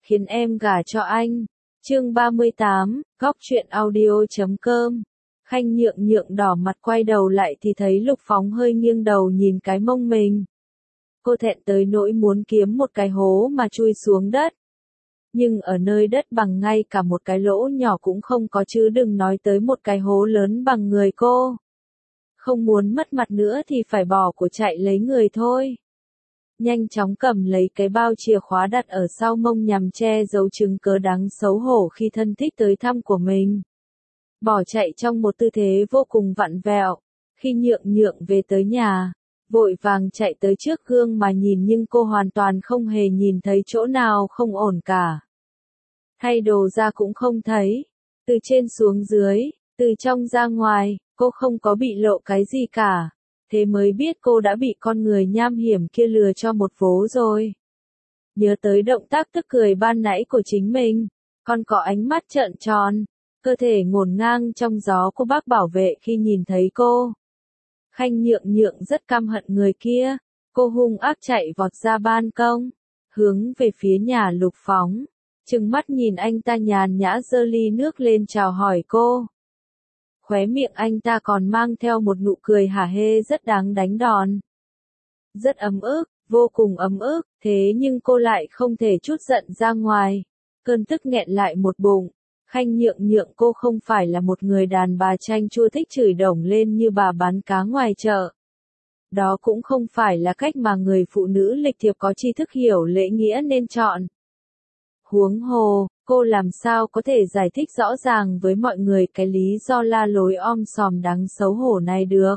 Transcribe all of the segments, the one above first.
khiến em gả cho anh. Chương 38, Góc truyện audio.com. Khanh Nhượng Nhượng đỏ mặt quay đầu lại thì thấy Lục Phóng hơi nghiêng đầu nhìn cái mông mình. Cô thẹn tới nỗi muốn kiếm một cái hố mà chui xuống đất. Nhưng ở nơi đất bằng ngay cả một cái lỗ nhỏ cũng không có chứ đừng nói tới một cái hố lớn bằng người cô. Không muốn mất mặt nữa thì phải bỏ của chạy lấy người thôi. Nhanh chóng cầm lấy cái bao chìa khóa đặt ở sau mông nhằm che giấu chứng cớ đáng xấu hổ khi thân thích tới thăm của mình. Bỏ chạy trong một tư thế vô cùng vặn vẹo. Khi Nhượng Nhượng về tới nhà, vội vàng chạy tới trước gương mà nhìn nhưng cô hoàn toàn không hề nhìn thấy chỗ nào không ổn cả. Thay đồ ra cũng không thấy. Từ trên xuống dưới, từ trong ra ngoài, cô không có bị lộ cái gì cả. Thế mới biết cô đã bị con người nham hiểm kia lừa cho một vố rồi. Nhớ tới động tác tức cười ban nãy của chính mình, còn có ánh mắt trợn tròn, cơ thể ngổn ngang trong gió của bác bảo vệ khi nhìn thấy cô. Khanh Nhượng Nhượng rất căm hận người kia, cô hung ác chạy vọt ra ban công, hướng về phía nhà Lục Phóng, trừng mắt nhìn anh ta nhàn nhã giơ ly nước lên chào hỏi cô. Khóe miệng anh ta còn mang theo một nụ cười hả hê rất đáng đánh đòn. Rất ấm ức, vô cùng ấm ức, thế nhưng cô lại không thể trút giận ra ngoài. Cơn tức nghẹn lại một bụng. Khanh Nhượng Nhượng cô không phải là một người đàn bà chanh chua thích chửi đồng lên như bà bán cá ngoài chợ. Đó cũng không phải là cách mà người phụ nữ lịch thiệp có tri thức hiểu lễ nghĩa nên chọn. Huống hồ, cô làm sao có thể giải thích rõ ràng với mọi người cái lý do la lối om sòm đáng xấu hổ này được.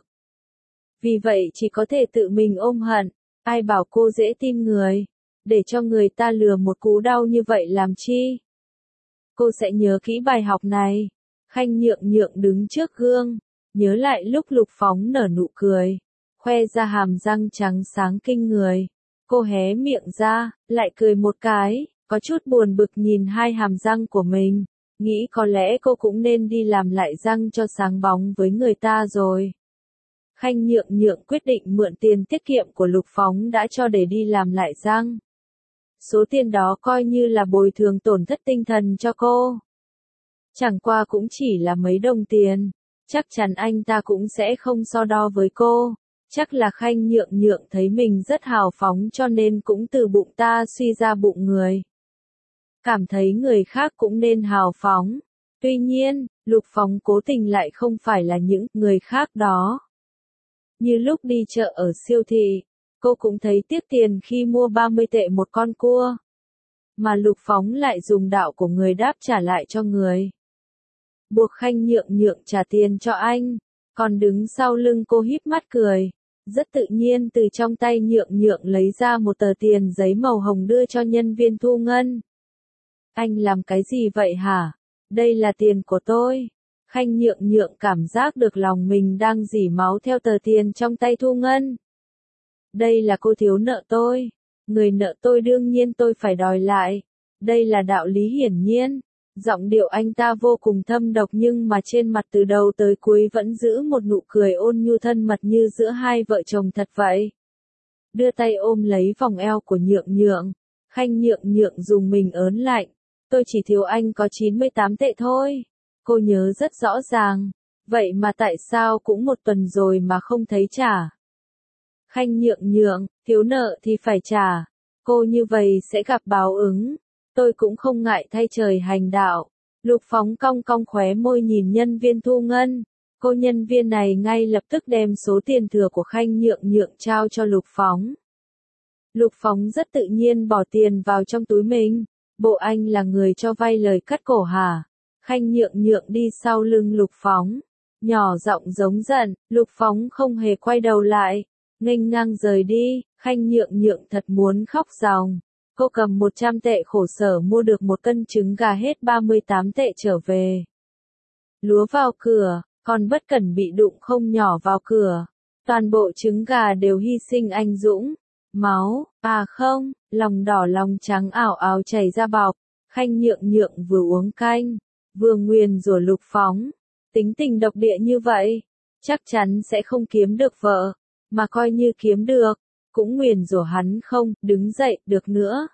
Vì vậy chỉ có thể tự mình ôm hận, ai bảo cô dễ tin người, để cho người ta lừa một cú đau như vậy làm chi. Cô sẽ nhớ kỹ bài học này. Khanh Nhượng Nhượng đứng trước gương, nhớ lại lúc Lục Phóng nở nụ cười, khoe ra hàm răng trắng sáng kinh người. Cô hé miệng ra, lại cười một cái. Có chút buồn bực nhìn hai hàm răng của mình, nghĩ có lẽ cô cũng nên đi làm lại răng cho sáng bóng với người ta rồi. Khanh Nhượng Nhượng quyết định mượn tiền tiết kiệm của Lục Phóng đã cho để đi làm lại răng. Số tiền đó coi như là bồi thường tổn thất tinh thần cho cô. Chẳng qua cũng chỉ là mấy đồng tiền, chắc chắn anh ta cũng sẽ không so đo với cô. Chắc là Khanh Nhượng Nhượng thấy mình rất hào phóng cho nên cũng từ bụng ta suy ra bụng người. Cảm thấy người khác cũng nên hào phóng. Tuy nhiên, Lục Phóng cố tình lại không phải là những người khác đó. Như lúc đi chợ ở siêu thị, cô cũng thấy tiếc tiền khi mua 30 tệ một con cua. Mà Lục Phóng lại dùng đạo của người đáp trả lại cho người. Buộc Khanh Nhượng Nhượng trả tiền cho anh, còn đứng sau lưng cô híp mắt cười. Rất tự nhiên từ trong tay Nhượng Nhượng lấy ra một tờ tiền giấy màu hồng đưa cho nhân viên thu ngân. Anh làm cái gì vậy hả? Đây là tiền của tôi. Khanh Nhượng Nhượng cảm giác được lòng mình đang rỉ máu theo tờ tiền trong tay thu ngân. Đây là cô thiếu nợ tôi. Người nợ tôi đương nhiên tôi phải đòi lại. Đây là đạo lý hiển nhiên. Giọng điệu anh ta vô cùng thâm độc nhưng mà trên mặt từ đầu tới cuối vẫn giữ một nụ cười ôn nhu thân mật như giữa hai vợ chồng thật vậy. Đưa tay ôm lấy vòng eo của Nhượng Nhượng. Khanh Nhượng Nhượng dùng mình ớn lạnh. Tôi chỉ thiếu anh có 98 tệ thôi. Cô nhớ rất rõ ràng. Vậy mà tại sao cũng một tuần rồi mà không thấy trả? Khanh Nhượng Nhượng, thiếu nợ thì phải trả. Cô như vậy sẽ gặp báo ứng. Tôi cũng không ngại thay trời hành đạo. Lục Phóng cong cong khóe môi nhìn nhân viên thu ngân. Cô nhân viên này ngay lập tức đem số tiền thừa của Khanh Nhượng Nhượng trao cho Lục Phóng. Lục Phóng rất tự nhiên bỏ tiền vào trong túi mình. Bộ anh là người cho vay lời cắt cổ hả? Khanh Nhượng Nhượng đi sau lưng Lục Phóng. Nhỏ giọng giống giận, Lục Phóng không hề quay đầu lại. Nghênh ngang rời đi, Khanh Nhượng Nhượng thật muốn khóc ròng. Cô cầm 100 tệ khổ sở mua được một cân trứng gà hết 38 tệ trở về. Lúa vào cửa, còn bất cẩn bị đụng không nhỏ vào cửa. Toàn bộ trứng gà đều hy sinh anh dũng. Máu, à không, lòng đỏ lòng trắng ảo ảo chảy ra bọc. Khanh Nhượng Nhượng vừa uống canh, vừa nguyền rủa Lục Phóng. Tính tình độc địa như vậy, chắc chắn sẽ không kiếm được vợ. Mà coi như kiếm được, cũng nguyền rủa hắn không đứng dậy được nữa.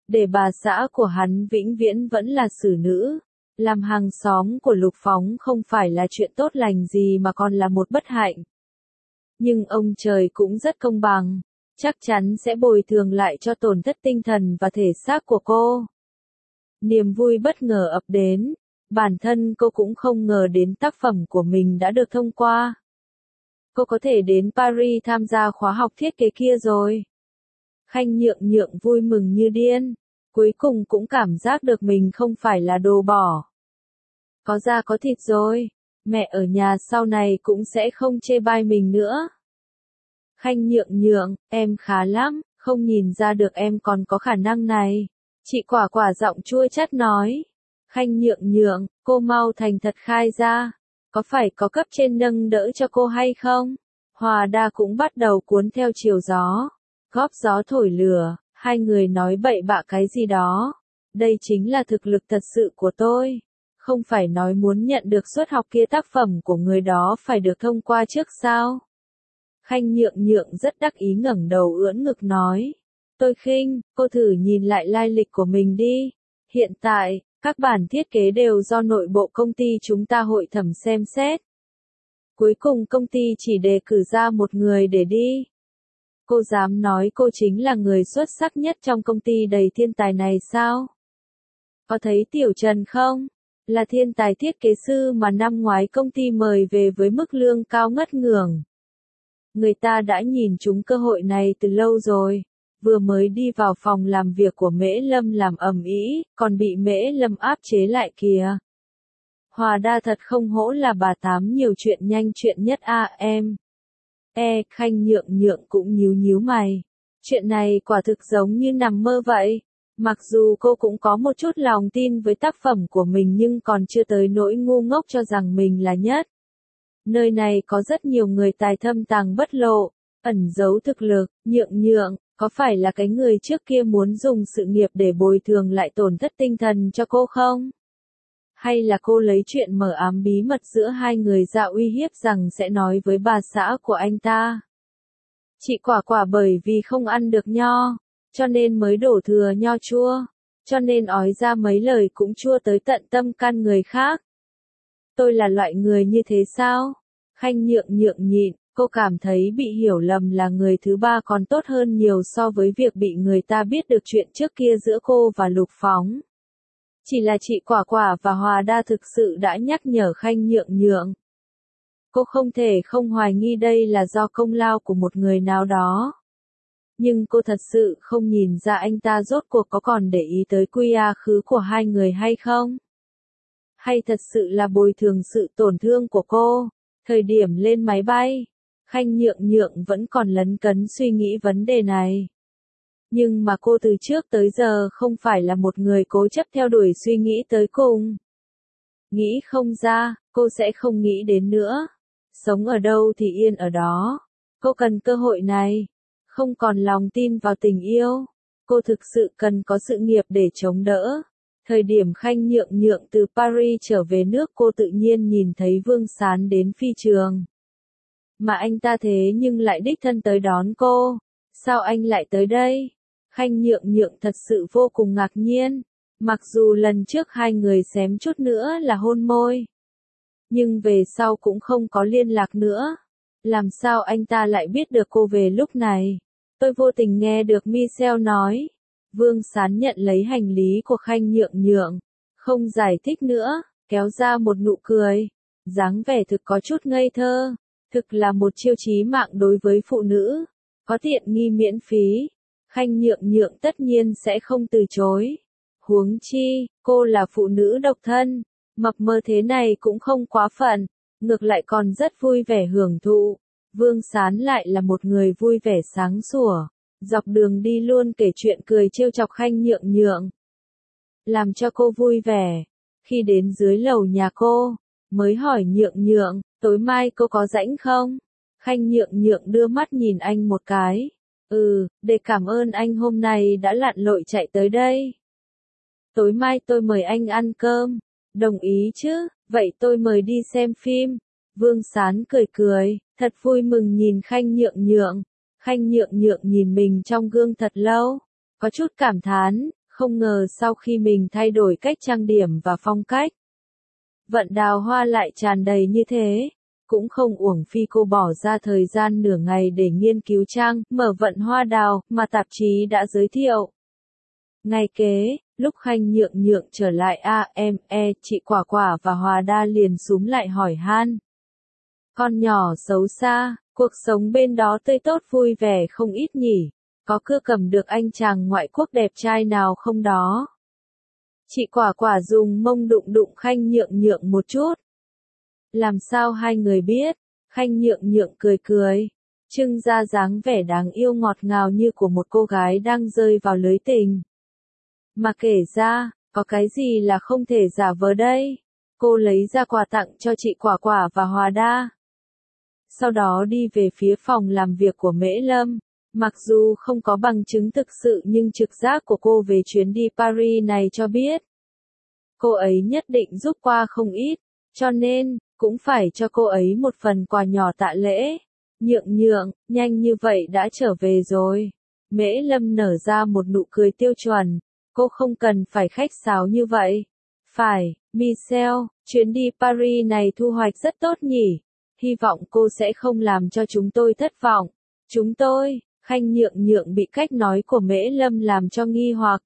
để bà xã của hắn vĩnh viễn vẫn là xử nữ. Làm hàng xóm của Lục Phóng không phải là chuyện tốt lành gì mà còn là một bất hạnh. Nhưng ông trời cũng rất công bằng, chắc chắn sẽ bồi thường lại cho tổn thất tinh thần và thể xác của cô. Niềm vui bất ngờ ập đến, bản thân cô cũng không ngờ đến tác phẩm của mình đã được thông qua. Cô có thể đến Paris tham gia khóa học thiết kế kia rồi. Khanh Nhượng Nhượng vui mừng như điên, cuối cùng cũng cảm giác được mình không phải là đồ bỏ. Có da có thịt rồi, mẹ ở nhà sau này cũng sẽ không chê bai mình nữa. Khanh Nhượng Nhượng, em khá lắm, không nhìn ra được em còn có khả năng này. Chị Quả Quả giọng chua chát nói. Khanh Nhượng Nhượng, cô mau thành thật khai ra. Có phải có cấp trên nâng đỡ cho cô hay không? Hòa Đa cũng bắt đầu cuốn theo chiều gió. Góp gió thổi lửa, hai người nói bậy bạ cái gì đó. Đây chính là thực lực thật sự của tôi. Không phải nói muốn nhận được suất học kia tác phẩm của người đó phải được thông qua trước sao? Khanh Nhượng Nhượng rất đắc ý ngẩng đầu ưỡn ngực nói. Tôi khinh, cô thử nhìn lại lai lịch của mình đi. Hiện tại, các bản thiết kế đều do nội bộ công ty chúng ta hội thẩm xem xét. Cuối cùng công ty chỉ đề cử ra một người để đi. Cô dám nói cô chính là người xuất sắc nhất trong công ty đầy thiên tài này sao? Có thấy Tiểu Trần không? Là thiên tài thiết kế sư mà năm ngoái công ty mời về với mức lương cao ngất ngưởng. Người ta đã nhìn trúng cơ hội này từ lâu rồi. Vừa mới đi vào phòng làm việc của Mễ Lâm làm ầm ĩ, còn bị Mễ Lâm áp chế lại kìa. Hòa Đa thật không hổ là bà Tám nhiều chuyện nhanh chuyện nhất em. Khanh Nhượng Nhượng cũng nhíu nhíu mày. Chuyện này quả thực giống như nằm mơ vậy. Mặc dù cô cũng có một chút lòng tin với tác phẩm của mình nhưng còn chưa tới nỗi ngu ngốc cho rằng mình là nhất. Nơi này có rất nhiều người tài thâm tàng bất lộ, ẩn giấu thực lực. Nhượng Nhượng, có phải là cái người trước kia muốn dùng sự nghiệp để bồi thường lại tổn thất tinh thần cho cô không? Hay là cô lấy chuyện mở ám bí mật giữa hai người ra uy hiếp rằng sẽ nói với bà xã của anh ta? Chị Quả Quả bởi vì không ăn được nho, cho nên mới đổ thừa nho chua, cho nên ói ra mấy lời cũng chua tới tận tâm can người khác. Tôi là loại người như thế sao? Khanh Nhượng Nhượng nhịn, cô cảm thấy bị hiểu lầm là người thứ ba còn tốt hơn nhiều so với việc bị người ta biết được chuyện trước kia giữa cô và Lục Phóng. Chỉ là chị Quả Quả và Hòa Đa thực sự đã nhắc nhở Khanh Nhượng Nhượng. Cô không thể không hoài nghi đây là do công lao của một người nào đó. Nhưng cô thật sự không nhìn ra anh ta rốt cuộc có còn để ý tới quá khứ của hai người hay không? Hay thật sự là bồi thường sự tổn thương của cô? Thời điểm lên máy bay, Khanh Nhượng Nhượng vẫn còn lấn cấn suy nghĩ vấn đề này. Nhưng mà cô từ trước tới giờ không phải là một người cố chấp theo đuổi suy nghĩ tới cùng. Nghĩ không ra, cô sẽ không nghĩ đến nữa. Sống ở đâu thì yên ở đó. Cô cần cơ hội này. Không còn lòng tin vào tình yêu. Cô thực sự cần có sự nghiệp để chống đỡ. Thời điểm Khanh Nhượng Nhượng từ Paris trở về nước cô tự nhiên nhìn thấy Vương Sán đến phi trường. Mà anh ta thế nhưng lại đích thân tới đón cô. Sao anh lại tới đây? Khanh Nhượng Nhượng thật sự vô cùng ngạc nhiên. Mặc dù lần trước hai người xém chút nữa là hôn môi. Nhưng về sau cũng không có liên lạc nữa. Làm sao anh ta lại biết được cô về lúc này? Tôi vô tình nghe được Michelle nói. Vương Sán nhận lấy hành lý của Khanh Nhượng Nhượng. Không giải thích nữa, kéo ra một nụ cười. Dáng vẻ thực có chút ngây thơ. Thực là một chiêu chí mạng đối với phụ nữ. Có tiện nghi miễn phí. Khanh Nhượng Nhượng tất nhiên sẽ không từ chối. Huống chi, cô là phụ nữ độc thân. Mập mờ thế này cũng không quá phận. Ngược lại còn rất vui vẻ hưởng thụ. Vương Sán lại là một người vui vẻ sáng sủa. Dọc đường đi luôn kể chuyện cười trêu chọc Khanh Nhượng Nhượng. Làm cho cô vui vẻ. Khi đến dưới lầu nhà cô, mới hỏi Nhượng Nhượng, tối mai cô có rảnh không? Khanh Nhượng Nhượng đưa mắt nhìn anh một cái. Để cảm ơn anh hôm nay đã lặn lội chạy tới đây. Tối mai tôi mời anh ăn cơm. Đồng ý chứ, vậy tôi mời đi xem phim. Vương Sán cười cười, thật vui mừng nhìn Khanh Nhượng Nhượng. Khanh Nhượng Nhượng nhìn mình trong gương thật lâu. Có chút cảm thán, Không ngờ sau khi mình thay đổi cách trang điểm và phong cách, Vận Đào Hoa lại tràn đầy như thế. Cũng không uổng phí cô bỏ ra thời gian nửa ngày để nghiên cứu trang mở Vận Hoa Đào mà tạp chí đã giới thiệu. Ngày kế, lúc Khanh Nhượng Nhượng trở lại chị Quả Quả và Hòa Đa liền xúm lại hỏi han. Con nhỏ xấu xa, cuộc sống bên đó tươi tốt vui vẻ không ít nhỉ, có cưa cầm được anh chàng ngoại quốc đẹp trai nào không đó? Chị Quả Quả dùng mông đụng đụng Khanh Nhượng Nhượng một chút. Làm sao hai người biết? Khanh Nhượng Nhượng cười cười, trưng ra dáng vẻ đáng yêu ngọt ngào như của một cô gái đang rơi vào lưới tình. Mà kể ra, có cái gì là không thể giả vờ đây? Cô lấy ra quà tặng cho chị Quả Quả và Hòa Đa. Sau đó đi về phía phòng làm việc của Mễ Lâm. Mặc dù không có bằng chứng thực sự nhưng trực giác của cô về chuyến đi Paris này cho biết. Cô ấy nhất định giúp qua không ít, cho nên, cũng phải cho cô ấy một phần quà nhỏ tạ lễ. Nhượng Nhượng, nhanh như vậy đã trở về rồi. Mễ Lâm nở ra một nụ cười tiêu chuẩn. Cô không cần phải khách sáo như vậy. Phải, Michelle, chuyến đi Paris này thu hoạch rất tốt nhỉ. Hy vọng cô sẽ không làm cho chúng tôi thất vọng. Chúng tôi, Khanh Nhượng Nhượng bị cách nói của Mễ Lâm làm cho nghi hoặc.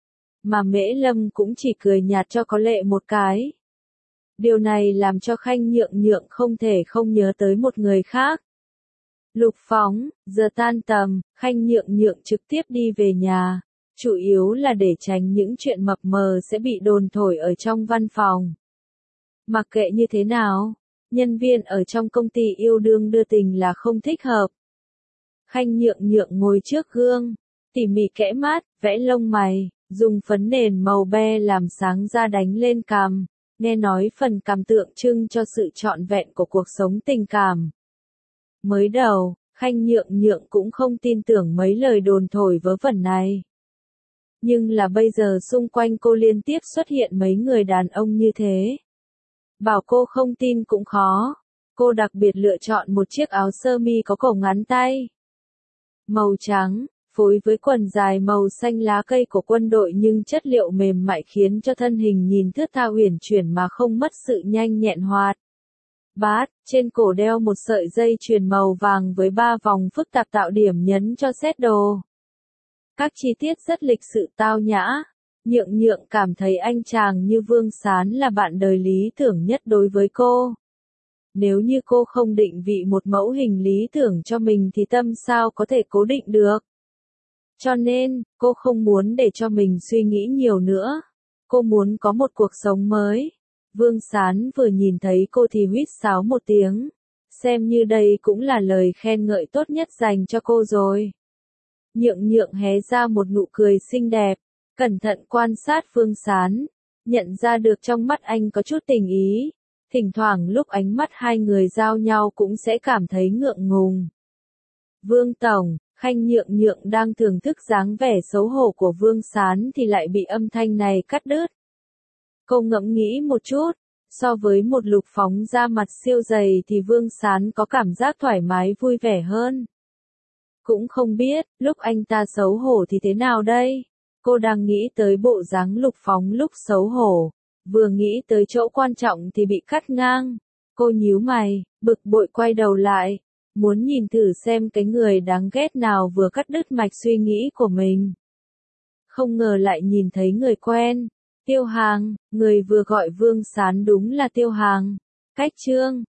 Mà Mễ Lâm cũng chỉ cười nhạt cho có lệ một cái. Điều này làm cho Khanh Nhượng Nhượng không thể không nhớ tới một người khác. Lục Phóng, giờ tan tầm, Khanh Nhượng Nhượng trực tiếp đi về nhà. Chủ yếu là để tránh những chuyện mập mờ sẽ bị đồn thổi ở trong văn phòng. Mặc kệ như thế nào, nhân viên ở trong công ty yêu đương đưa tình là không thích hợp. Khanh Nhượng Nhượng ngồi trước gương, tỉ mỉ kẽ mát, vẽ lông mày, dùng phấn nền màu be làm sáng da đánh lên cằm, nghe nói phần cằm tượng trưng cho sự trọn vẹn của cuộc sống tình cảm. Mới đầu, Khanh Nhượng Nhượng cũng không tin tưởng mấy lời đồn thổi vớ vẩn này. Nhưng là bây giờ xung quanh cô liên tiếp xuất hiện mấy người đàn ông như thế. Bảo cô không tin cũng khó. Cô đặc biệt lựa chọn một chiếc áo sơ mi có cổ ngắn tay. Màu trắng, phối với quần dài màu xanh lá cây của quân đội nhưng chất liệu mềm mại khiến cho thân hình nhìn thướt tha uyển chuyển mà không mất sự nhanh nhẹn hoạt. Bát, trên cổ đeo một sợi dây chuyền màu vàng với 3 vòng phức tạp tạo điểm nhấn cho set đồ. Các chi tiết rất lịch sự tao nhã. Nhượng Nhượng cảm thấy anh chàng như Vương Sán là bạn đời lý tưởng nhất đối với cô. Nếu như cô không định vị một mẫu hình lý tưởng cho mình thì tâm sao có thể cố định được. Cho nên, cô không muốn để cho mình suy nghĩ nhiều nữa. Cô muốn có một cuộc sống mới. Vương Sán vừa nhìn thấy cô thì huýt sáo một tiếng. Xem như đây cũng là lời khen ngợi tốt nhất dành cho cô rồi. Nhượng Nhượng hé ra một nụ cười xinh đẹp, cẩn thận quan sát Vương Sán, nhận ra được trong mắt anh có chút tình ý. Thỉnh thoảng lúc ánh mắt hai người giao nhau cũng sẽ cảm thấy ngượng ngùng. Vương Tổng, Khanh Nhượng Nhượng đang thưởng thức dáng vẻ xấu hổ của Vương Sán thì lại bị âm thanh này cắt đứt. Cô ngẫm nghĩ một chút, so với một Lục Phóng da mặt siêu dày thì Vương Sán có cảm giác thoải mái vui vẻ hơn. Cũng không biết, lúc anh ta xấu hổ thì thế nào đây? Cô đang nghĩ tới bộ dáng Lục Phóng lúc xấu hổ, vừa nghĩ tới chỗ quan trọng thì bị cắt ngang. Cô nhíu mày, bực bội quay đầu lại, muốn nhìn thử xem cái người đáng ghét nào vừa cắt đứt mạch suy nghĩ của mình. Không ngờ lại nhìn thấy người quen, Tiêu Hàng, người vừa gọi Vương Sán đúng là Tiêu Hàng. Cách Trương,